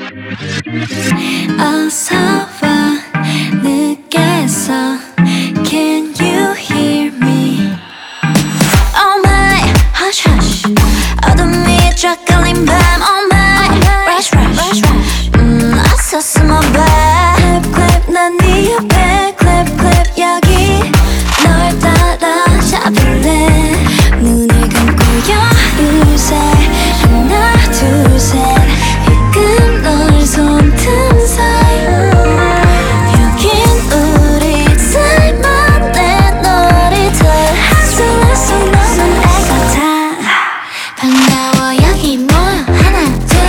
어서 와 늦겠어. Can you hear me? Oh my hush hush 어둠이 쫙 깔린 밤 Oh my rush rush 어서 숨어봐 Clap clap 난 네 옆에 Clap clap 여기 널 따라잡을래 눈을 감고 여유세 하나 둘셋 이끈 널 손틈 사이 여긴 우리 둘만의 놀이터 하소하소 너는 알 같아 반가워 여기 모여 하나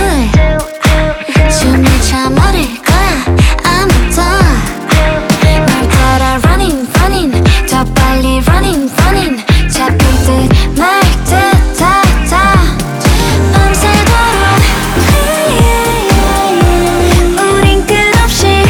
둘 춤을 춰버릴 거야 아무도 널 따라 running running 더 빨리 running running 잡힐 듯 말 듯 다 밤새도록 우린 끝없이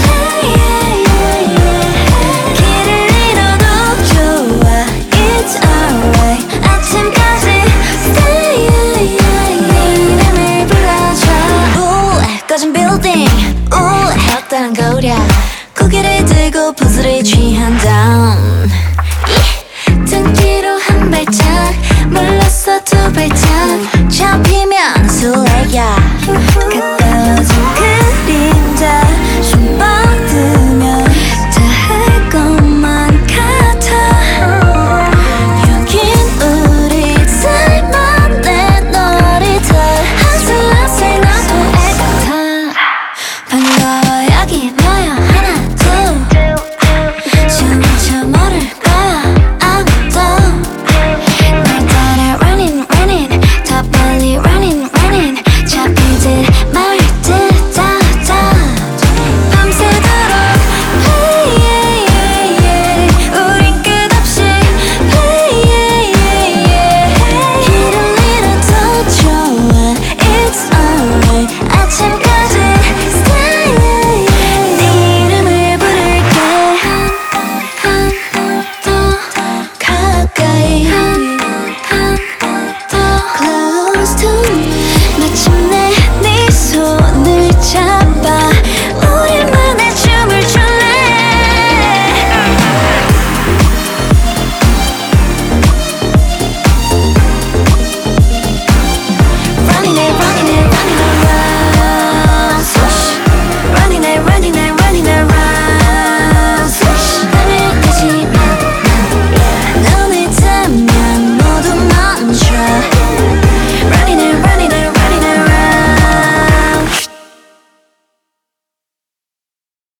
길을 잃어도 좋아 It's alright 아침까지 stay 네 이름을 불러줘 꺼진 building 헛다른 거울이야 고개를 들고 포즈를 취한 다음 등 뒤로 한 발짝 물러서 두 발짝 잡히면 술래야